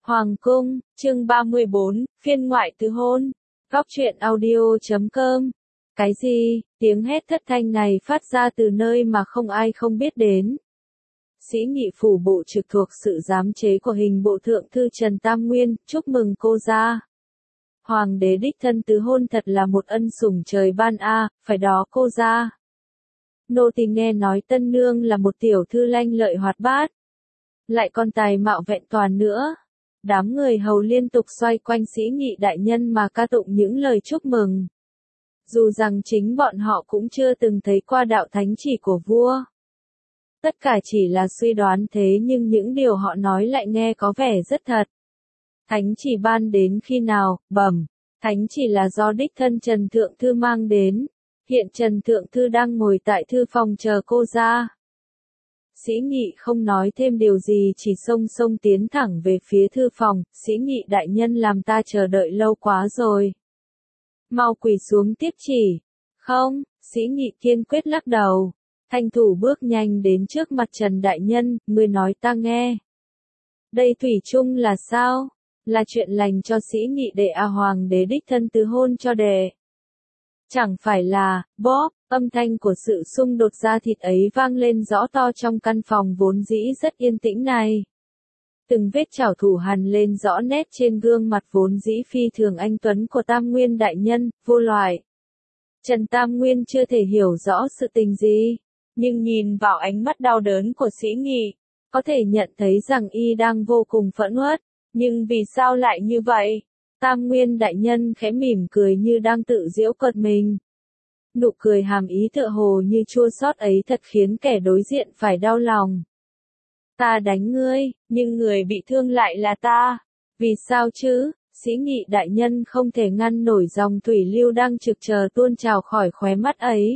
Hoàng cung, chương 34, phiên ngoại tứ hôn. Góc truyện audio.com. Cái gì? Tiếng hét thất thanh này phát ra từ nơi mà không ai không biết đến. Sĩ nghị phủ bộ trực thuộc sự giám chế của hình bộ thượng thư Trần Tam Nguyên, chúc mừng cô gia. Hoàng đế đích thân tứ hôn thật là một ân sủng trời ban a, phải đó cô gia. Nô tỳ nghe nói tân nương là một tiểu thư lanh lợi hoạt bát, lại còn tài mạo vẹn toàn nữa. Đám người hầu liên tục xoay quanh sĩ nghị đại nhân mà ca tụng những lời chúc mừng. Dù rằng chính bọn họ cũng chưa từng thấy qua đạo thánh chỉ của vua. Tất cả chỉ là suy đoán thế nhưng những điều họ nói lại nghe có vẻ rất thật. Thánh chỉ ban đến khi nào, bẩm, thánh chỉ là do đích thân Trần Thượng Thư mang đến. Hiện Trần Thượng Thư đang ngồi tại thư phòng chờ cô ra. Sĩ nghị không nói thêm điều gì chỉ xông tiến thẳng về phía thư phòng, sĩ nghị đại nhân làm ta chờ đợi lâu quá rồi. Mau quỳ xuống tiếp chỉ. Không, sĩ nghị kiên quyết lắc đầu. Thanh thủ bước nhanh đến trước mặt Trần đại nhân, người nói ta nghe. Đây thủy chung là sao? Là chuyện lành cho sĩ nghị đệ à, hoàng đế đích thân tứ hôn cho đệ. Chẳng phải là, bóp, âm thanh của sự xung đột da thịt ấy vang lên rõ to trong căn phòng vốn dĩ rất yên tĩnh này. Từng vết chảo thủ hằn lên rõ nét trên gương mặt vốn dĩ phi thường anh tuấn của Tam Nguyên đại nhân, vô loại. Trần Tam Nguyên chưa thể hiểu rõ sự tình gì, nhưng nhìn vào ánh mắt đau đớn của sĩ nghị, có thể nhận thấy rằng y đang vô cùng phẫn uất, nhưng vì sao lại như vậy? Tam Nguyên đại nhân khẽ mỉm cười như đang tự giễu cợt mình. Nụ cười hàm ý tựa hồ như chua xót ấy thật khiến kẻ đối diện phải đau lòng. Ta đánh ngươi, nhưng người bị thương lại là ta. Vì sao chứ? Sĩ nghị đại nhân không thể ngăn nổi dòng thủy lưu đang trực chờ tuôn trào khỏi khóe mắt ấy.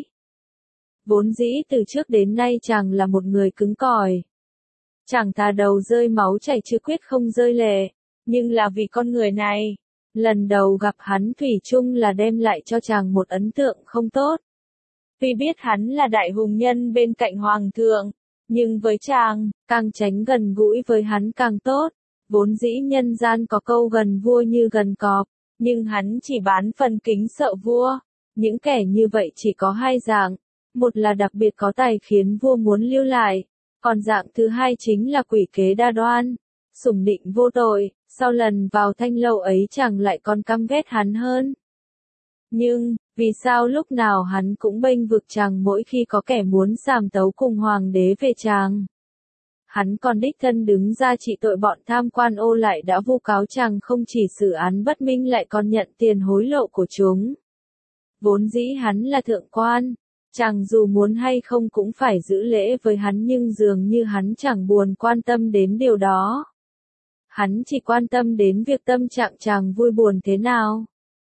Vốn dĩ từ trước đến nay chàng là một người cứng cỏi. Chàng thà đầu rơi máu chảy chứ quyết không rơi lệ. Nhưng là vì con người này. Lần đầu gặp hắn thủy chung là đem lại cho chàng một ấn tượng không tốt. Tuy biết hắn là đại hùng nhân bên cạnh hoàng thượng, nhưng với chàng, càng tránh gần gũi với hắn càng tốt. Vốn dĩ nhân gian có câu gần vua như gần cọp, nhưng hắn chỉ bán phần kính sợ vua. Những kẻ như vậy chỉ có hai dạng, một là đặc biệt có tài khiến vua muốn lưu lại, còn dạng thứ hai chính là quỷ kế đa đoan, sủng nịnh vô tội. Sau lần vào thanh lâu ấy chàng lại còn căm ghét hắn hơn. Nhưng, vì sao lúc nào hắn cũng bênh vực chàng mỗi khi có kẻ muốn sàm tấu cùng hoàng đế về chàng? Hắn còn đích thân đứng ra trị tội bọn tham quan ô lại đã vu cáo chàng không chỉ xử án bất minh lại còn nhận tiền hối lộ của chúng. Vốn dĩ hắn là thượng quan, chàng dù muốn hay không cũng phải giữ lễ với hắn nhưng dường như hắn chẳng buồn quan tâm đến điều đó. Hắn chỉ quan tâm đến việc tâm trạng chàng vui buồn thế nào.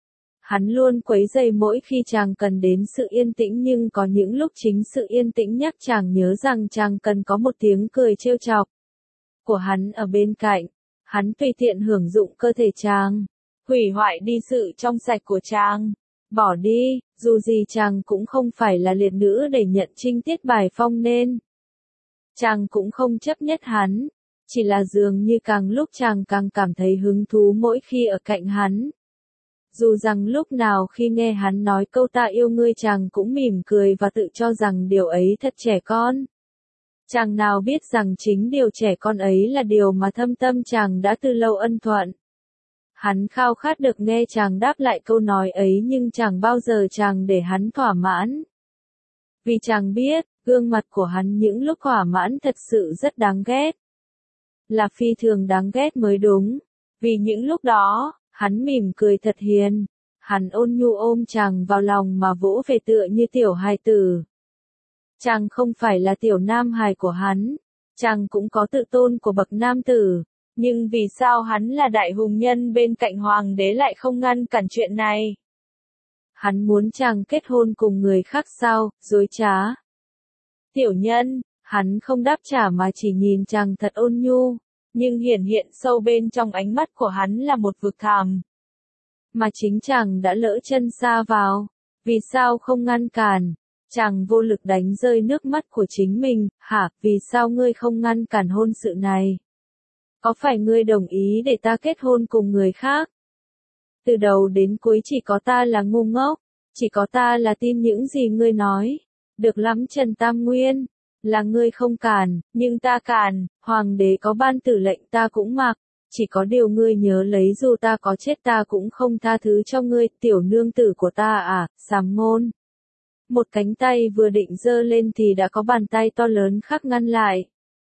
Hắn luôn quấy rầy mỗi khi chàng cần đến sự yên tĩnh nhưng có những lúc chính sự yên tĩnh nhắc chàng nhớ rằng chàng cần có một tiếng cười trêu chọc của hắn ở bên cạnh. Hắn tùy tiện hưởng dụng cơ thể chàng, hủy hoại đi sự trong sạch của chàng. Bỏ đi, dù gì chàng cũng không phải là liệt nữ để nhận trinh tiết bài phong nên. Chàng cũng không chấp nhất hắn. Chỉ là dường như càng lúc chàng càng cảm thấy hứng thú mỗi khi ở cạnh hắn. Dù rằng lúc nào khi nghe hắn nói câu ta yêu ngươi chàng cũng mỉm cười và tự cho rằng điều ấy thật trẻ con. Chàng nào biết rằng chính điều trẻ con ấy là điều mà thâm tâm chàng đã từ lâu ân thuận. Hắn khao khát được nghe chàng đáp lại câu nói ấy nhưng chẳng bao giờ chàng để hắn thỏa mãn. Vì chàng biết, gương mặt của hắn những lúc thỏa mãn thật sự rất đáng ghét. Là phi thường đáng ghét mới đúng. Vì những lúc đó, hắn mỉm cười thật hiền. Hắn ôn nhu ôm chàng vào lòng mà vỗ về tựa như tiểu hài tử. Chàng không phải là tiểu nam hài của hắn. Chàng cũng có tự tôn của bậc nam tử. Nhưng vì sao hắn là đại hùng nhân bên cạnh hoàng đế lại không ngăn cản chuyện này? Hắn muốn chàng kết hôn cùng người khác sao, dối trá. Tiểu nhân. Hắn không đáp trả mà chỉ nhìn chàng thật ôn nhu, nhưng hiển hiện sâu bên trong ánh mắt của hắn là một vực thẳm. Mà chính chàng đã lỡ chân sa vào, vì sao không ngăn cản? Chàng vô lực đánh rơi nước mắt của chính mình, hả, vì sao ngươi không ngăn cản hôn sự này? Có phải ngươi đồng ý để ta kết hôn cùng người khác? Từ đầu đến cuối chỉ có ta là ngu ngốc, chỉ có ta là tin những gì ngươi nói. Được lắm Trần Tam Nguyên, là ngươi không cản, nhưng ta cản, hoàng đế có ban tử lệnh ta cũng mặc. Chỉ có điều ngươi nhớ lấy dù ta có chết ta cũng không tha thứ cho ngươi, tiểu nương tử của ta à, sàm ngôn. Một cánh tay vừa định giơ lên thì đã có bàn tay to lớn khác ngăn lại.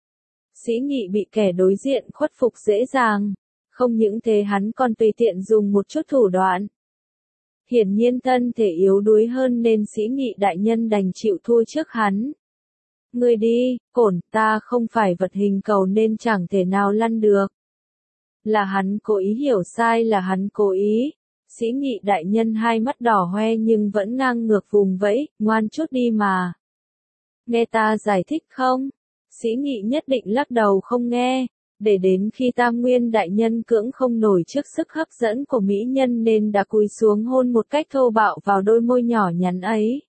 Sĩ Nghị bị kẻ đối diện khuất phục dễ dàng. Không những thế hắn còn tùy tiện dùng một chút thủ đoạn. Hiển nhiên thân thể yếu đuối hơn nên Sĩ Nghị đại nhân đành chịu thua trước hắn. Ngươi đi, cổn, ta không phải vật hình cầu nên chẳng thể nào lăn được. Là hắn cố ý hiểu sai, là hắn cố ý. Sĩ Nghị đại nhân hai mắt đỏ hoe nhưng vẫn ngang ngược vùng vẫy, ngoan chút đi mà. Nghe ta giải thích không? Sĩ Nghị nhất định lắc đầu không nghe. Để đến khi Tam Nguyên đại nhân cưỡng không nổi trước sức hấp dẫn của mỹ nhân nên đã cúi xuống hôn một cách thô bạo vào đôi môi nhỏ nhắn ấy.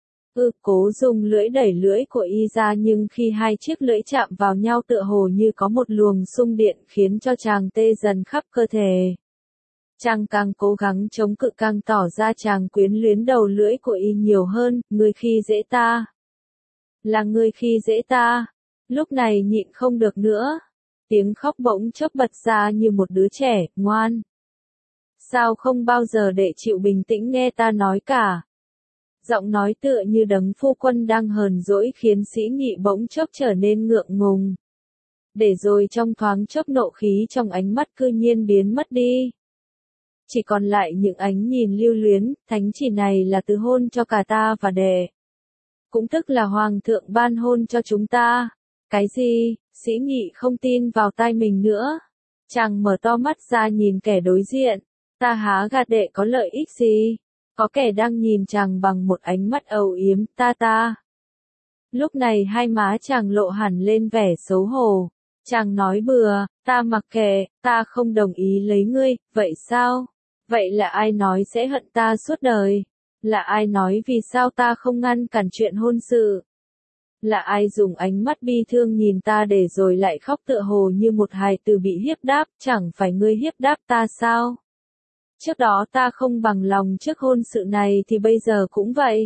Cố dùng lưỡi đẩy lưỡi của y ra nhưng khi hai chiếc lưỡi chạm vào nhau tựa hồ như có một luồng xung điện khiến cho chàng tê dần khắp cơ thể. Chàng càng cố gắng chống cự càng tỏ ra chàng quyến luyến đầu lưỡi của y nhiều hơn, ngươi khi dễ ta. Là ngươi khi dễ ta. Lúc này nhịn không được nữa. Tiếng khóc bỗng chốc bật ra như một đứa trẻ, ngoan. Sao không bao giờ để chịu bình tĩnh nghe ta nói cả. Giọng nói tựa như đấng phu quân đang hờn dỗi khiến Sĩ Nghị bỗng chốc trở nên ngượng ngùng. Để rồi trong thoáng chốc nộ khí trong ánh mắt cư nhiên biến mất đi. Chỉ còn lại những ánh nhìn lưu luyến, thánh chỉ này là từ hôn cho cả ta và đệ. Cũng tức là hoàng thượng ban hôn cho chúng ta. Cái gì? Sĩ Nghị không tin vào tai mình nữa. Chàng mở to mắt ra nhìn kẻ đối diện. Ta há gạt đệ có lợi ích gì? Có kẻ đang nhìn chàng bằng một ánh mắt âu yếm, ta. Lúc này hai má chàng lộ hẳn lên vẻ xấu hổ. Chàng nói bừa, ta mặc kệ, ta không đồng ý lấy ngươi, vậy sao? Vậy là ai nói sẽ hận ta suốt đời? Là ai nói vì sao ta không ngăn cản chuyện hôn sự? Là ai dùng ánh mắt bi thương nhìn ta để rồi lại khóc tựa hồ như một hài tử bị hiếp đáp, chẳng phải ngươi hiếp đáp ta sao? Trước đó ta không bằng lòng trước hôn sự này thì bây giờ cũng vậy.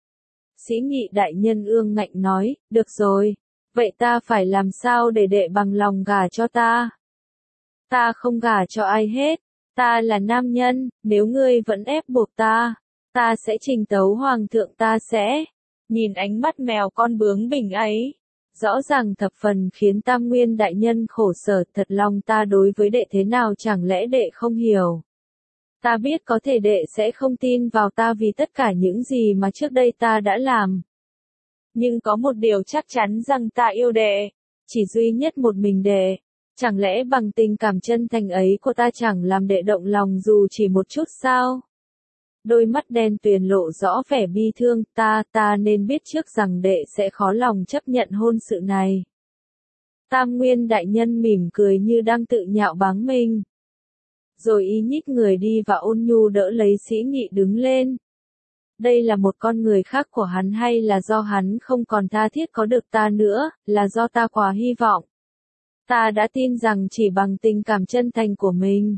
Sĩ Nghị đại nhân ương ngạnh nói, được rồi, vậy ta phải làm sao để đệ bằng lòng gả cho ta? Ta không gả cho ai hết, ta là nam nhân, nếu ngươi vẫn ép buộc ta sẽ trình tấu hoàng thượng ta sẽ. Nhìn ánh mắt mèo con bướng bỉnh ấy, rõ ràng thập phần khiến Tam Nguyên đại nhân khổ sở, thật lòng ta đối với đệ thế nào chẳng lẽ đệ không hiểu. Ta biết có thể đệ sẽ không tin vào ta vì tất cả những gì mà trước đây ta đã làm. Nhưng có một điều chắc chắn rằng ta yêu đệ, chỉ duy nhất một mình đệ. Chẳng lẽ bằng tình cảm chân thành ấy của ta chẳng làm đệ động lòng dù chỉ một chút sao? Đôi mắt đen tuyền lộ rõ vẻ bi thương, ta nên biết trước rằng đệ sẽ khó lòng chấp nhận hôn sự này. Tam Nguyên đại nhân mỉm cười như đang tự nhạo báng mình. Rồi y nhích người đi và ôn nhu đỡ lấy Sĩ Nghị đứng lên. Đây là một con người khác của hắn hay là do hắn không còn tha thiết có được ta nữa, là do ta quá hy vọng. Ta đã tin rằng chỉ bằng tình cảm chân thành của mình,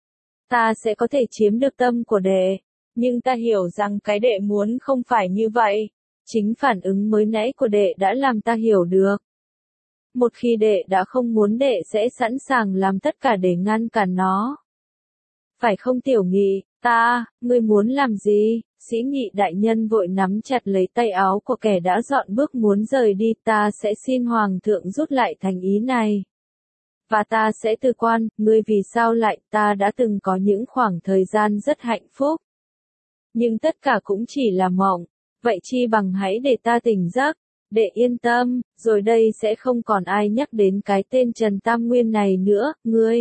ta sẽ có thể chiếm được tâm của đệ. Nhưng ta hiểu rằng cái đệ muốn không phải như vậy. Chính phản ứng mới nãy của đệ đã làm ta hiểu được. Một khi đệ đã không muốn đệ sẽ sẵn sàng làm tất cả để ngăn cản nó. Phải không Tiểu Nghị, ngươi muốn làm gì? Sĩ Nghị đại nhân vội nắm chặt lấy tay áo của kẻ đã dọn bước muốn rời đi, ta sẽ xin hoàng thượng rút lại thành ý này. Và ta sẽ từ quan, ngươi vì sao lại, ta đã từng có những khoảng thời gian rất hạnh phúc. Nhưng tất cả cũng chỉ là mộng, vậy chi bằng hãy để ta tỉnh giấc, để yên tâm, rồi đây sẽ không còn ai nhắc đến cái tên Trần Tam Nguyên này nữa, ngươi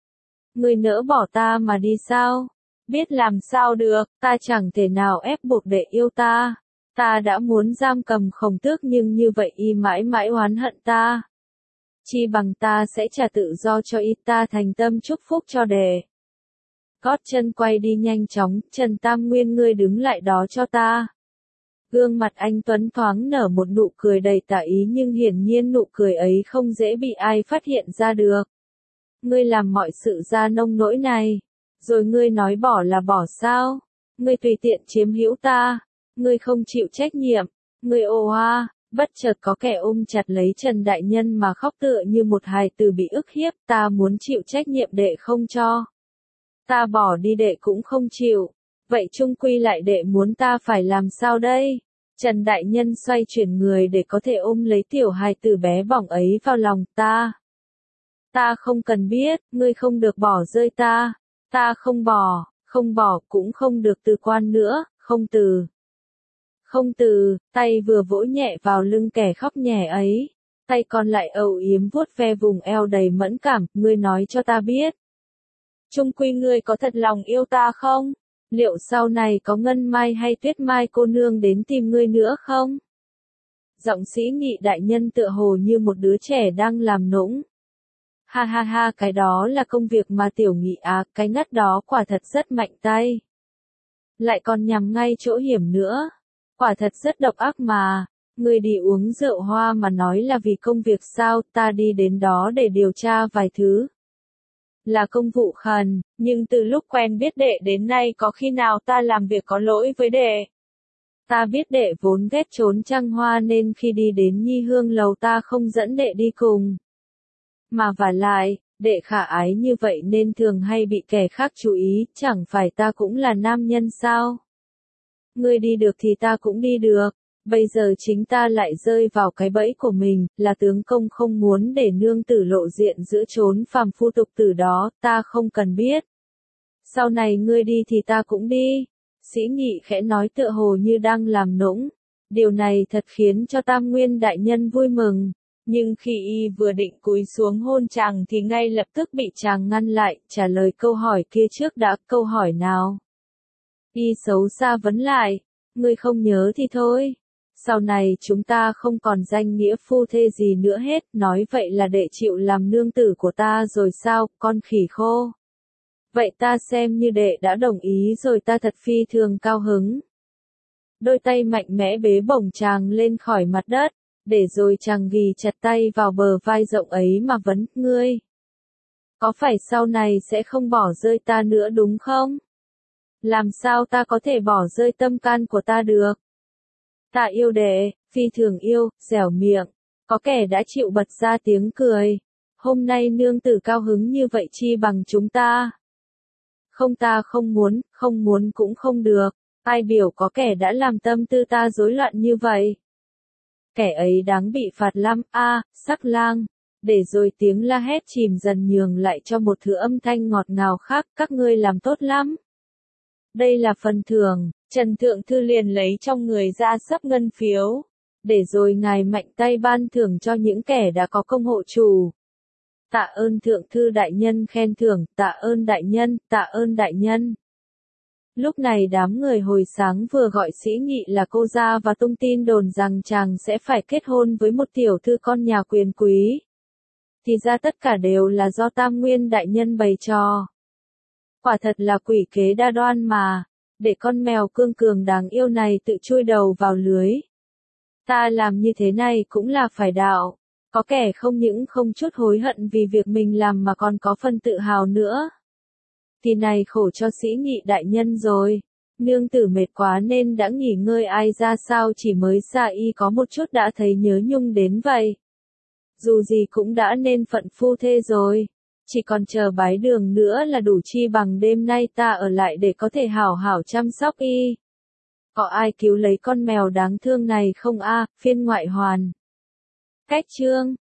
nỡ bỏ ta mà đi sao? Biết làm sao được, ta chẳng thể nào ép buộc đệ yêu ta. Ta đã muốn giam cầm Khổng Tước nhưng như vậy y mãi mãi oán hận ta. Chi bằng ta sẽ trả tự do cho y, ta thành tâm chúc phúc cho đệ. Gót chân quay đi nhanh chóng, Trần Tam Nguyên ngươi đứng lại đó cho ta. Gương mặt anh Tuấn thoáng nở một nụ cười đầy tà ý nhưng hiển nhiên nụ cười ấy không dễ bị ai phát hiện ra được. Ngươi làm mọi sự ra nông nỗi này. Rồi ngươi nói bỏ là bỏ sao? Ngươi tùy tiện chiếm hữu ta. Ngươi không chịu trách nhiệm. Ngươi ồ a, bất chợt có kẻ ôm chặt lấy Trần Đại Nhân mà khóc tựa như một hài tử bị ức hiếp. Ta muốn chịu trách nhiệm đệ không cho. Ta bỏ đi đệ cũng không chịu. Vậy chung quy lại đệ muốn ta phải làm sao đây? Trần Đại Nhân xoay chuyển người để có thể ôm lấy tiểu hài tử bé bỏng ấy vào lòng ta. Ta không cần biết, ngươi không được bỏ rơi ta. Ta không bỏ cũng không được từ quan nữa, không từ. Không từ, tay vừa vỗ nhẹ vào lưng kẻ khóc nhè ấy. Tay còn lại âu yếm vuốt ve vùng eo đầy mẫn cảm, ngươi nói cho ta biết. Chung quy ngươi có thật lòng yêu ta không? Liệu sau này có Ngân Mai hay Tuyết Mai cô nương đến tìm ngươi nữa không? Giọng Sĩ Nghị đại nhân tựa hồ như một đứa trẻ đang làm nũng. Ha ha ha, cái đó là công việc mà Tiểu Nghị à, cái ngắt đó quả thật rất mạnh tay. Lại còn nhằm ngay chỗ hiểm nữa. Quả thật rất độc ác mà. Ngươi đi uống rượu hoa mà nói là vì công việc sao, ta đi đến đó để điều tra vài thứ. Là công vụ khẩn, nhưng từ lúc quen biết đệ đến nay có khi nào ta làm việc có lỗi với đệ. Ta biết đệ vốn ghét trốn trăng hoa nên khi đi đến Nhi Hương lầu ta không dẫn đệ đi cùng. Mà vả lại, đệ khả ái như vậy nên thường hay bị kẻ khác chú ý, chẳng phải ta cũng là nam nhân sao? Ngươi đi được thì ta cũng đi được. Bây giờ chính ta lại rơi vào cái bẫy của mình, là tướng công không muốn để nương tử lộ diện giữa chốn phàm phu tục tử đó, ta không cần biết. Sau này ngươi đi thì ta cũng đi. Sĩ Nghị khẽ nói tựa hồ như đang làm nũng. Điều này thật khiến cho Tam Nguyên đại nhân vui mừng. Nhưng khi y vừa định cúi xuống hôn chàng thì ngay lập tức bị chàng ngăn lại, trả lời câu hỏi kia trước đã, câu hỏi nào? Y xấu xa vấn lại, ngươi không nhớ thì thôi. Sau này chúng ta không còn danh nghĩa phu thê gì nữa hết, nói vậy là đệ chịu làm nương tử của ta rồi sao, con khỉ khô. Vậy ta xem như đệ đã đồng ý rồi, ta thật phi thường cao hứng. Đôi tay mạnh mẽ bế bổng chàng lên khỏi mặt đất, để rồi chàng ghì chặt tay vào bờ vai rộng ấy mà vấn, ngươi. Có phải sau này sẽ không bỏ rơi ta nữa đúng không? Làm sao ta có thể bỏ rơi tâm can của ta được? Ta yêu đệ, phi thường yêu, dẻo miệng. Có kẻ đã chịu bật ra tiếng cười. Hôm nay nương tử cao hứng như vậy chi bằng chúng ta. Không, ta không muốn cũng không được. Ai biểu có kẻ đã làm tâm tư ta rối loạn như vậy. Kẻ ấy đáng bị phạt lắm, sắc lang. Để rồi tiếng la hét chìm dần nhường lại cho một thứ âm thanh ngọt ngào khác, các ngươi làm tốt lắm. Đây là phần thưởng. Trần Thượng Thư liền lấy trong người ra sấp ngân phiếu, để rồi ngài mạnh tay ban thưởng cho những kẻ đã có công hộ chủ. Tạ ơn Thượng Thư đại nhân khen thưởng, tạ ơn đại nhân, tạ ơn đại nhân. Lúc này đám người hồi sáng vừa gọi Sĩ Nghị là cô ra và tung tin đồn rằng chàng sẽ phải kết hôn với một tiểu thư con nhà quyền quý. Thì ra tất cả đều là do Tam Nguyên đại nhân bày trò. Quả thật là quỷ kế đa đoan mà. Để con mèo cương cường đáng yêu này tự chui đầu vào lưới. Ta làm như thế này cũng là phải đạo. Có kẻ không những không chút hối hận vì việc mình làm mà còn có phần tự hào nữa. Thì này khổ cho Sĩ Nghị đại nhân rồi. Nương tử mệt quá nên đã nghỉ ngơi, ai ra sao chỉ mới xa y có một chút đã thấy nhớ nhung đến vậy. Dù gì cũng đã nên phận phu thê rồi. Chỉ còn chờ bái đường nữa là đủ, chi bằng đêm nay ta ở lại để có thể hảo hảo chăm sóc y. Có ai cứu lấy con mèo đáng thương này không phiên ngoại hoàn. Cách chương